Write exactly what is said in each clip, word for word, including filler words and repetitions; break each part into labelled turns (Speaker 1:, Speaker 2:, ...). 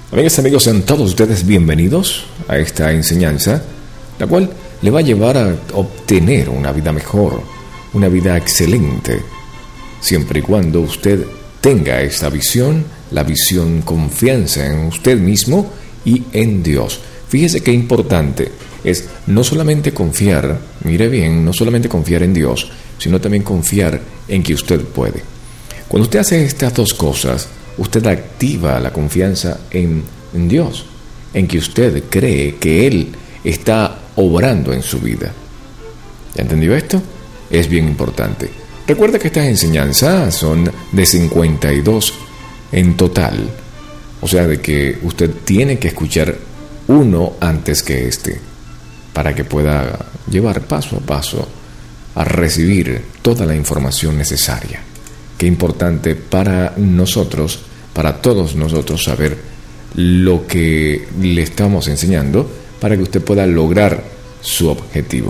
Speaker 1: Amigas y amigos, sean todos ustedes bienvenidos a esta enseñanza, la cual le va a llevar a obtener una vida mejor, una vida excelente, siempre y cuando usted tenga esta visión, la visión confianza en usted mismo y en Dios. Fíjese qué importante es no solamente confiar, mire bien, no solamente confiar en Dios, sino también confiar en que usted puede. Cuando usted hace estas dos cosas, usted activa la confianza en, en Dios, en que usted cree que Él está obrando en su vida. ¿Ya entendió esto? Es bien importante. Recuerda que estas enseñanzas son de cincuenta y dos en total, o sea, de que usted tiene que escuchar uno antes que este, para que pueda llevar paso a paso a recibir toda la información necesaria. Qué importante para nosotros, para todos nosotros, saber lo que le estamos enseñando para que usted pueda lograr su objetivo.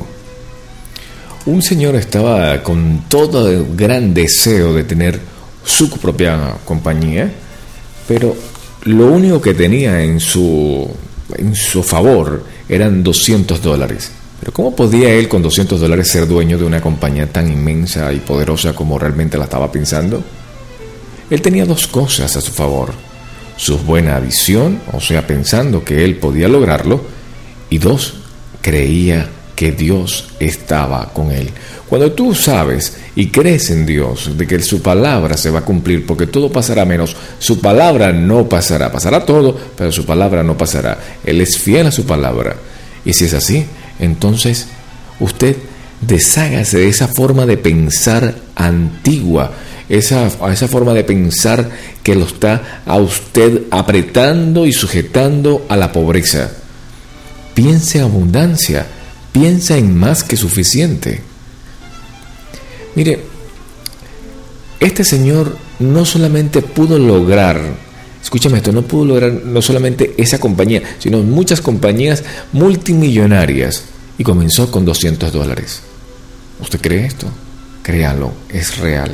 Speaker 1: Un señor estaba con todo el gran deseo de tener su propia compañía, pero lo único que tenía en su, en su favor eran doscientos dólares. Pero ¿cómo podía él con doscientos dólares ser dueño de una compañía tan inmensa y poderosa como realmente la estaba pensando? Él tenía dos cosas a su favor: su buena visión, o sea, pensando que él podía lograrlo, y dos, creía que Dios estaba con él. Cuando tú sabes y crees en Dios, de que su palabra se va a cumplir, porque todo pasará menos su palabra no pasará, pasará todo, pero su palabra no pasará. Él es fiel a su palabra. Y si es así, entonces usted deshágase de esa forma de pensar antigua, esa, esa forma de pensar que lo está a usted apretando y sujetando a la pobreza. Piense en abundancia, piensa en más que suficiente. Mire, este señor no solamente pudo lograr, escúchame esto, no pudo lograr no solamente esa compañía, sino muchas compañías multimillonarias, y comenzó con doscientos dólares. ¿Usted cree esto? Créalo, es real.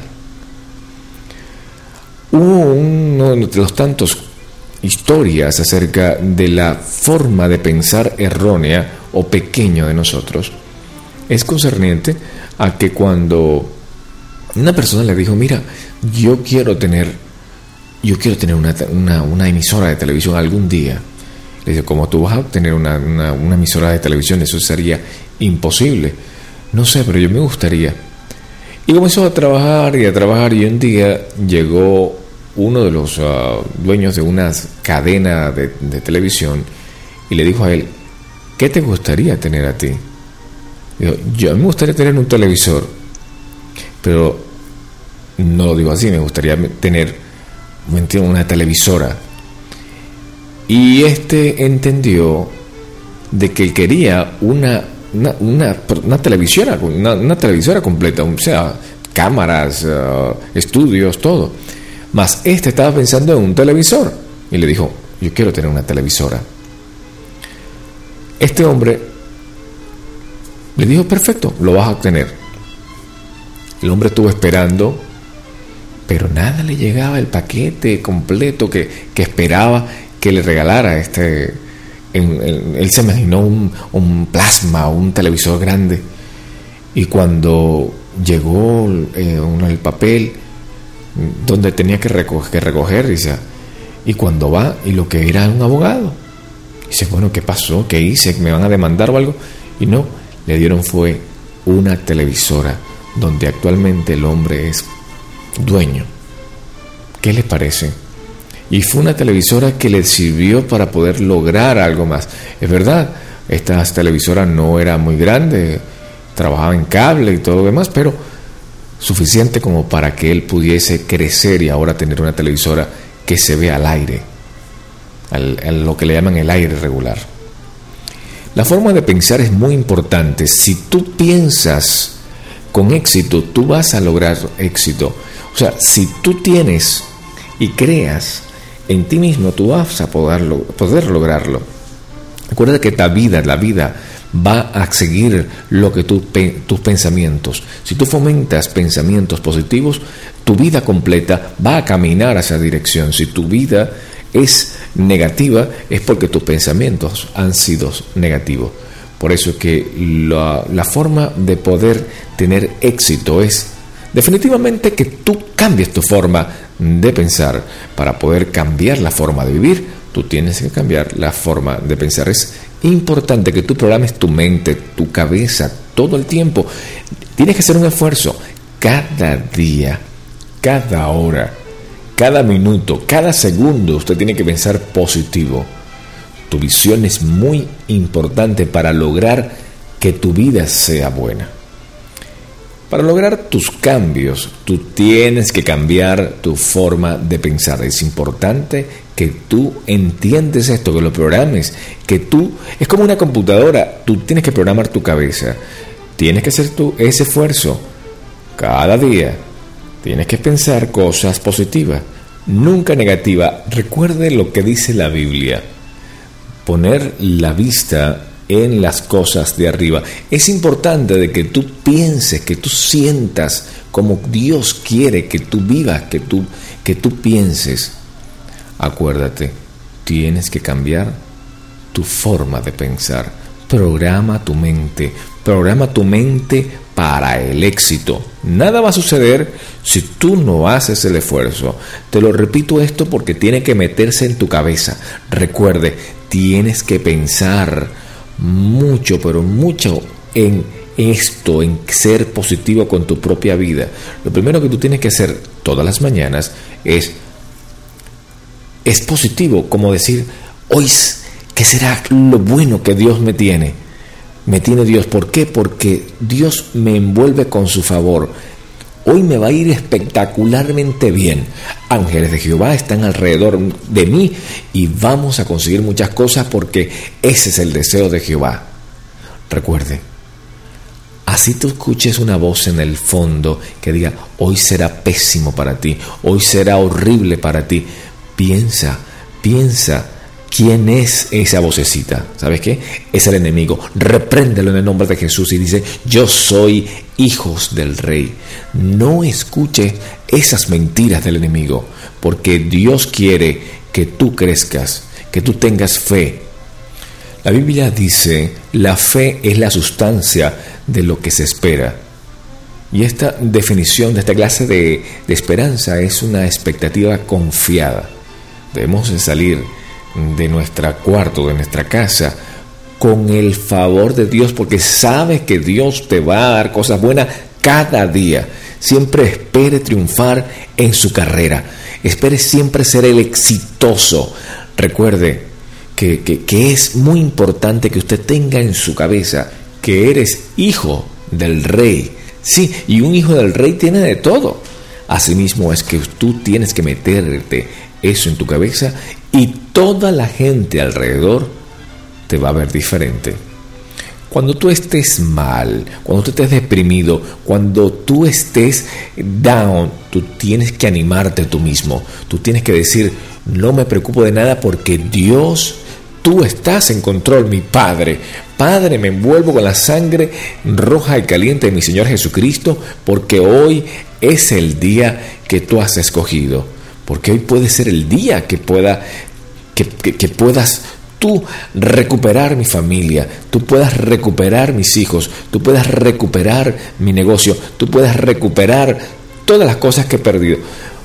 Speaker 1: Hubo uno de los tantos historias acerca de la forma de pensar errónea o pequeño de nosotros. Es concerniente a que cuando una persona le dijo: mira, yo quiero tener yo quiero tener una, una, una emisora de televisión algún día. Le dice: ¿cómo tú vas a tener una, una, una emisora de televisión? Eso sería imposible. No sé, pero yo me gustaría. Y comenzó a trabajar y a trabajar, y un día llegó uno de los uh, dueños de una cadena de, de televisión y le dijo a él: ¿qué te gustaría tener a ti? Dijo: yo me gustaría tener un televisor, pero no lo digo así, me gustaría tener una televisora. Y este entendió de que él quería una una, una, una televisora una, una televisora completa, o sea, cámaras, uh, estudios, todo. Mas este estaba pensando en un televisor y le dijo: yo quiero tener una televisora. Este hombre le dijo: perfecto, lo vas a obtener. El hombre estuvo esperando, pero nada le llegaba, el paquete completo que, que esperaba que le regalara este. En, en, él se imaginó un, un plasma, un televisor grande. Y cuando llegó eh, uno, el papel donde tenía que recoger, que recoger dice, y cuando va, y lo que era un abogado, dice: bueno, ¿qué pasó? ¿Qué hice? ¿Me van a demandar o algo? Y no, le dieron fue una televisora donde actualmente el hombre es dueño. ¿Qué le parece? Y fue una televisora que le sirvió para poder lograr algo más. Es verdad, esta televisora no era muy grande, trabajaba en cable y todo lo demás, pero suficiente como para que él pudiese crecer y ahora tener una televisora que se ve al aire, al, a lo que le llaman el aire regular. La forma de pensar es muy importante. Si tú piensas con éxito, tú vas a lograr éxito. O sea, si tú tienes y creas en ti mismo, tú vas a poderlo, poder lograrlo. Recuerda que la vida, la vida va a seguir lo que tú, tus pensamientos. Si tú fomentas pensamientos positivos, tu vida completa va a caminar hacia esa dirección. Si tu vida es negativa, es porque tus pensamientos han sido negativos. Por eso es que la, la forma de poder tener éxito es definitivamente que tú cambies tu forma de pensar. Para poder cambiar la forma de vivir, tú tienes que cambiar la forma de pensar. Es importante que tú programes tu mente, tu cabeza, todo el tiempo. Tienes que hacer un esfuerzo cada día, cada hora, cada minuto, cada segundo. Usted tiene que pensar positivo. Tu visión es muy importante para lograr que tu vida sea buena. Para lograr tus cambios, tú tienes que cambiar tu forma de pensar. Es importante que tú entiendes esto, que lo programes, que tú, es como una computadora, tú tienes que programar tu cabeza. Tienes que hacer tú ese esfuerzo cada día. Tienes que pensar cosas positivas, nunca negativas. Recuerde lo que dice la Biblia. Poner la vista en las cosas de arriba. Es importante de que tú pienses, que tú sientas como Dios quiere que tú vivas, que tú, que tú pienses. Acuérdate, tienes que cambiar tu forma de pensar. Programa tu mente, programa tu mente para el éxito. Nada va a suceder si tú no haces el esfuerzo. Te lo repito esto porque tiene que meterse en tu cabeza. Recuerde, tienes que pensar mucho, pero mucho en esto, en ser positivo con tu propia vida. Lo primero que tú tienes que hacer todas las mañanas es, es positivo, como decir, hoy, ¿qué será lo bueno que Dios me tiene? Me tiene Dios. ¿Por qué? Porque Dios me envuelve con su favor. Hoy me va a ir espectacularmente bien. Ángeles de Jehová están alrededor de mí y vamos a conseguir muchas cosas porque ese es el deseo de Jehová. Recuerde, así tú escuches una voz en el fondo que diga, hoy será pésimo para ti, hoy será horrible para ti. Piensa, piensa. ¿Quién es esa vocecita? ¿Sabes qué? Es el enemigo. Repréndelo en el nombre de Jesús y dice, yo soy hijos del Rey. No escuche esas mentiras del enemigo, porque Dios quiere que tú crezcas, que tú tengas fe. La Biblia dice, la fe es la sustancia de lo que se espera. Y esta definición de esta clase de, de esperanza es una expectativa confiada. Debemos salir de nuestro cuarto, de nuestra casa, con el favor de Dios, porque sabes que Dios te va a dar cosas buenas cada día. Siempre espere triunfar en su carrera, espere siempre ser el exitoso. Recuerde que, que, que es muy importante que usted tenga en su cabeza que eres hijo del Rey. Sí, y un hijo del Rey tiene de todo. Asimismo es que tú tienes que meterte eso en tu cabeza y toda la gente alrededor te va a ver diferente. Cuando tú estés mal, cuando tú estés deprimido, cuando tú estés down, tú tienes que animarte tú mismo. Tú tienes que decir, no me preocupo de nada porque Dios, tú estás en control, mi Padre. Padre, me envuelvo con la sangre roja y caliente de mi Señor Jesucristo, porque hoy es el día que tú has escogido. Porque hoy puede ser el día que pueda que, que, que puedas tú recuperar mi familia, tú puedas recuperar mis hijos, tú puedas recuperar mi negocio, tú puedas recuperar todas las cosas que he perdido.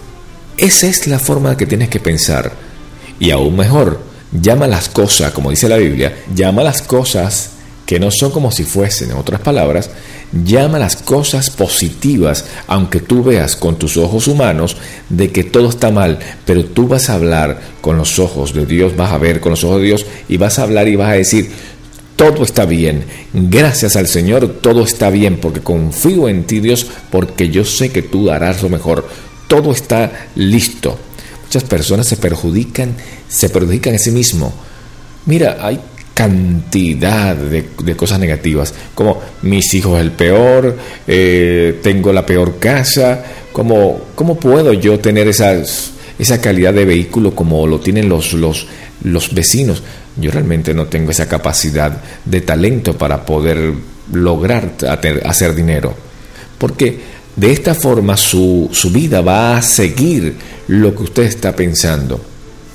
Speaker 1: Esa es la forma que tienes que pensar. Y aún mejor, llama las cosas, como dice la Biblia, llama las cosas que no son como si fuesen, en otras palabras, llama las cosas positivas, aunque tú veas con tus ojos humanos de que todo está mal, pero tú vas a hablar con los ojos de Dios, vas a ver con los ojos de Dios y vas a hablar y vas a decir, todo está bien, gracias al Señor, todo está bien, porque confío en ti, Dios, porque yo sé que tú harás lo mejor, todo está listo. Muchas personas se perjudican, se perjudican a sí mismos. Mira, hay cantidad de, de cosas negativas, como mis hijos el peor, eh, tengo la peor casa, ¿cómo, cómo puedo yo tener esas, esa calidad de vehículo como lo tienen los, los, los vecinos? Yo realmente no tengo esa capacidad de talento para poder lograr hacer dinero, porque de esta forma su, su vida va a seguir lo que usted está pensando.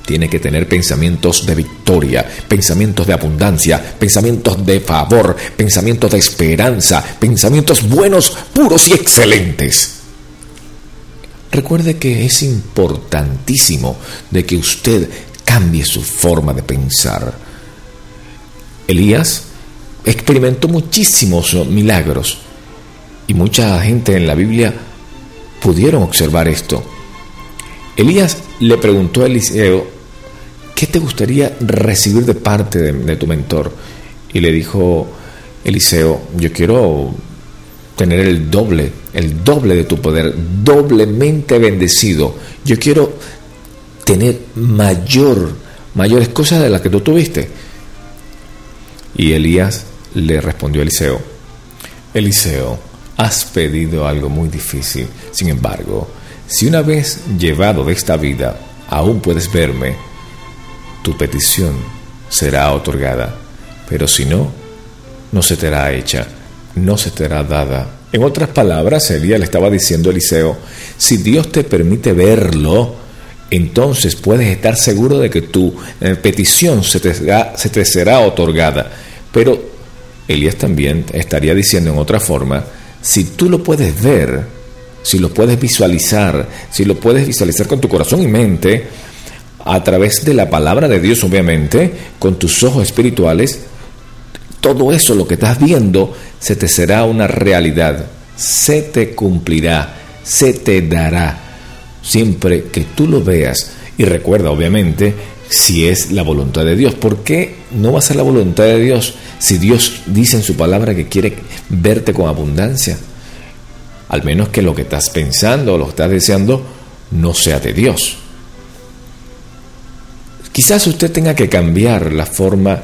Speaker 1: Tiene que tener pensamientos de victoria, pensamientos de abundancia, pensamientos de favor, pensamientos de esperanza, pensamientos buenos, puros y excelentes. Recuerde que es importantísimo de que usted cambie su forma de pensar. Elías experimentó muchísimos milagros y mucha gente en la Biblia pudieron observar esto. Elías le preguntó a Eliseo: ¿qué te gustaría recibir de parte de, de tu mentor? Y le dijo Eliseo: yo quiero tener el doble, el doble de tu poder, doblemente bendecido. Yo quiero tener mayor, mayores cosas de las que tú tuviste. Y Elías le respondió a Eliseo: Eliseo, has pedido algo muy difícil. Sin embargo, si una vez llevado de esta vida aún puedes verme, tu petición será otorgada. Pero si no, no se te hará hecha, no se te hará dada. En otras palabras, Elías le estaba diciendo a Eliseo: si Dios te permite verlo, entonces puedes estar seguro de que tu eh, petición se te, será, se te será otorgada. Pero Elías también estaría diciendo en otra forma: si tú lo puedes ver, si lo puedes visualizar, si lo puedes visualizar con tu corazón y mente, a través de la palabra de Dios, obviamente, con tus ojos espirituales, todo eso, lo que estás viendo, se te será una realidad, se te cumplirá, se te dará, siempre que tú lo veas. Y recuerda, obviamente, si es la voluntad de Dios. ¿Por qué no va a ser la voluntad de Dios si Dios dice en su palabra que quiere verte con abundancia? Al menos que lo que estás pensando o lo que estás deseando no sea de Dios. Quizás usted tenga que cambiar la forma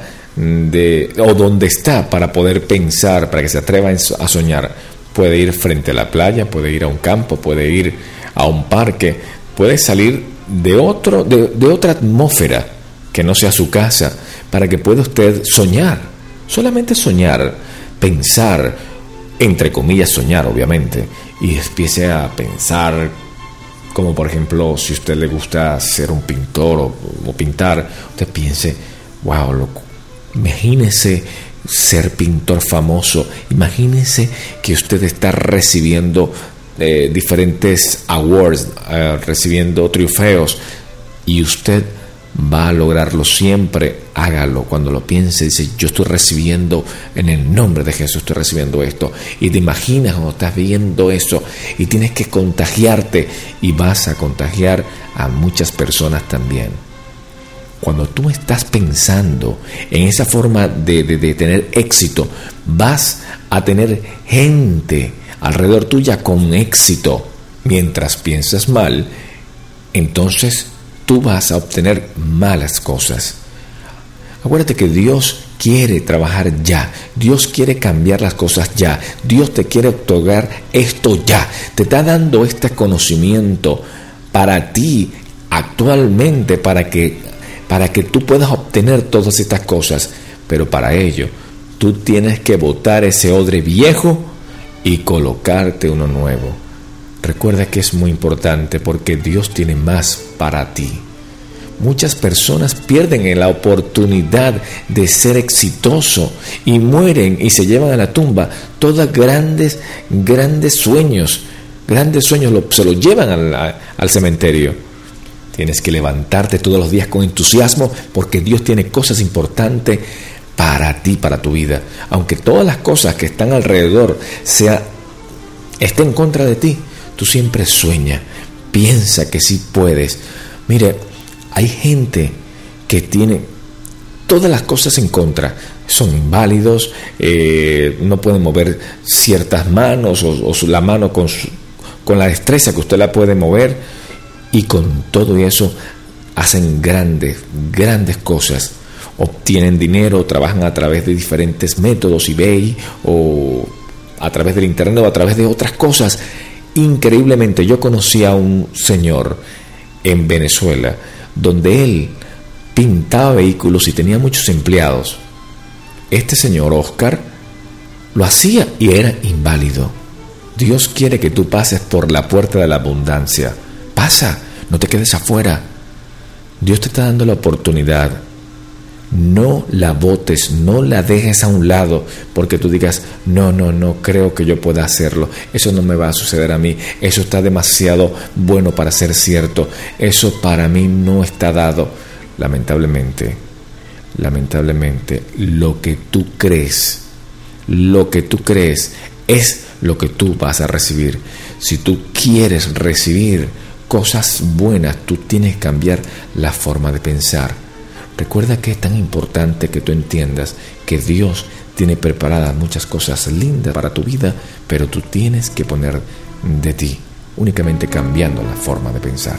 Speaker 1: de o donde está para poder pensar, para que se atreva a soñar. Puede ir frente a la playa, puede ir a un campo, puede ir a un parque, puede salir de otro de, de otra atmósfera que no sea su casa, para que pueda usted soñar, solamente soñar, pensar, entre comillas soñar, obviamente, y empiece a pensar, como por ejemplo, si a usted le gusta ser un pintor o, o pintar, usted piense: wow, loco, imagínese ser pintor famoso, imagínese que usted está recibiendo eh, diferentes awards, eh, recibiendo trofeos, y usted va a lograrlo siempre. Hágalo. Cuando lo piense, dice: yo estoy recibiendo, en el nombre de Jesús estoy recibiendo esto, y te imaginas cuando estás viendo eso, y tienes que contagiarte, y vas a contagiar a muchas personas también. Cuando tú estás pensando en esa forma de, de, de tener éxito, vas a tener gente alrededor tuya con éxito. Mientras piensas mal, entonces tú vas a obtener malas cosas. Acuérdate que Dios quiere trabajar ya. Dios quiere cambiar las cosas ya. Dios te quiere otorgar esto ya. Te está dando este conocimiento para ti actualmente, para que, para que tú puedas obtener todas estas cosas. Pero para ello, tú tienes que botar ese odre viejo y colocarte uno nuevo. Recuerda que es muy importante, porque Dios tiene más para ti. Muchas personas pierden en la oportunidad de ser exitoso y mueren y se llevan a la tumba todos grandes, grandes sueños. Grandes sueños lo, se los llevan al, al cementerio. Tienes que levantarte todos los días con entusiasmo, porque Dios tiene cosas importantes para ti, para tu vida. Aunque todas las cosas que están alrededor sea, estén en contra de ti, tú siempre sueña, piensa que sí puedes. Mire, hay gente que tiene todas las cosas en contra, son inválidos, eh, no pueden mover ciertas manos o, o la mano con, su, con la destreza que usted la puede mover, y con todo eso hacen grandes, grandes cosas. Obtienen dinero, trabajan a través de diferentes métodos, eBay, o a través del internet, o a través de otras cosas. Increíblemente, yo conocí a un señor en Venezuela, donde él pintaba vehículos y tenía muchos empleados. Este señor Oscar lo hacía y era inválido. Dios quiere que tú pases por la puerta de la abundancia. Pasa, no te quedes afuera. Dios te está dando la oportunidad. No la botes, no la dejes a un lado porque tú digas, no, no, no creo que yo pueda hacerlo, eso no me va a suceder a mí, eso está demasiado bueno para ser cierto, eso para mí no está dado. Lamentablemente, lamentablemente, lo que tú crees, lo que tú crees es lo que tú vas a recibir. Si tú quieres recibir cosas buenas, tú tienes que cambiar la forma de pensar. Recuerda que es tan importante que tú entiendas que Dios tiene preparadas muchas cosas lindas para tu vida, pero tú tienes que poner de ti, únicamente cambiando la forma de pensar.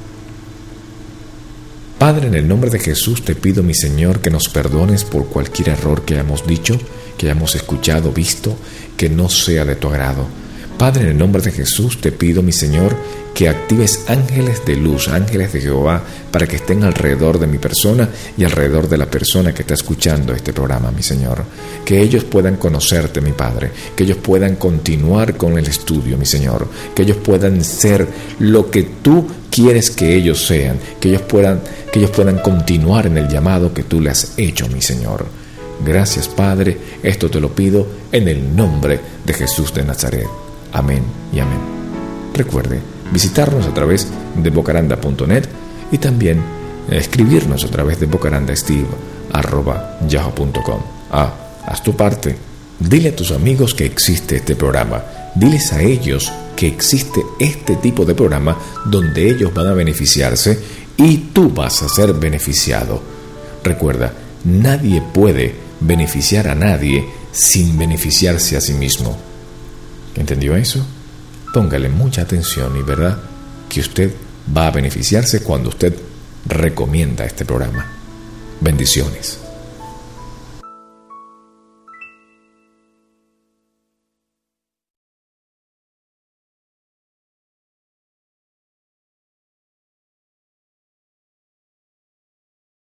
Speaker 1: Padre, en el nombre de Jesús te pido, mi Señor, que nos perdones por cualquier error que hayamos dicho, que hayamos escuchado, visto, que no sea de tu agrado. Padre, en el nombre de Jesús te pido, mi Señor, que actives ángeles de luz, ángeles de Jehová, para que estén alrededor de mi persona y alrededor de la persona que está escuchando este programa, mi Señor. Que ellos puedan conocerte, mi Padre, que ellos puedan continuar con el estudio, mi Señor, que ellos puedan ser lo que tú quieres que ellos sean, que ellos puedan, que ellos puedan continuar en el llamado que tú les has hecho, mi Señor. Gracias, Padre, esto te lo pido en el nombre de Jesús de Nazaret. Amén y amén. Recuerde visitarnos a través de bocaranda punto net y también escribirnos a través de bocarandasteve arroba yahoo punto com. Ah, haz tu parte. Dile a tus amigos que existe este programa. Diles a ellos que existe este tipo de programa donde ellos van a beneficiarse y tú vas a ser beneficiado. Recuerda, nadie puede beneficiar a nadie sin beneficiarse a sí mismo. ¿Entendió eso? Póngale mucha atención y verá que usted va a beneficiarse cuando usted recomienda este programa. Bendiciones.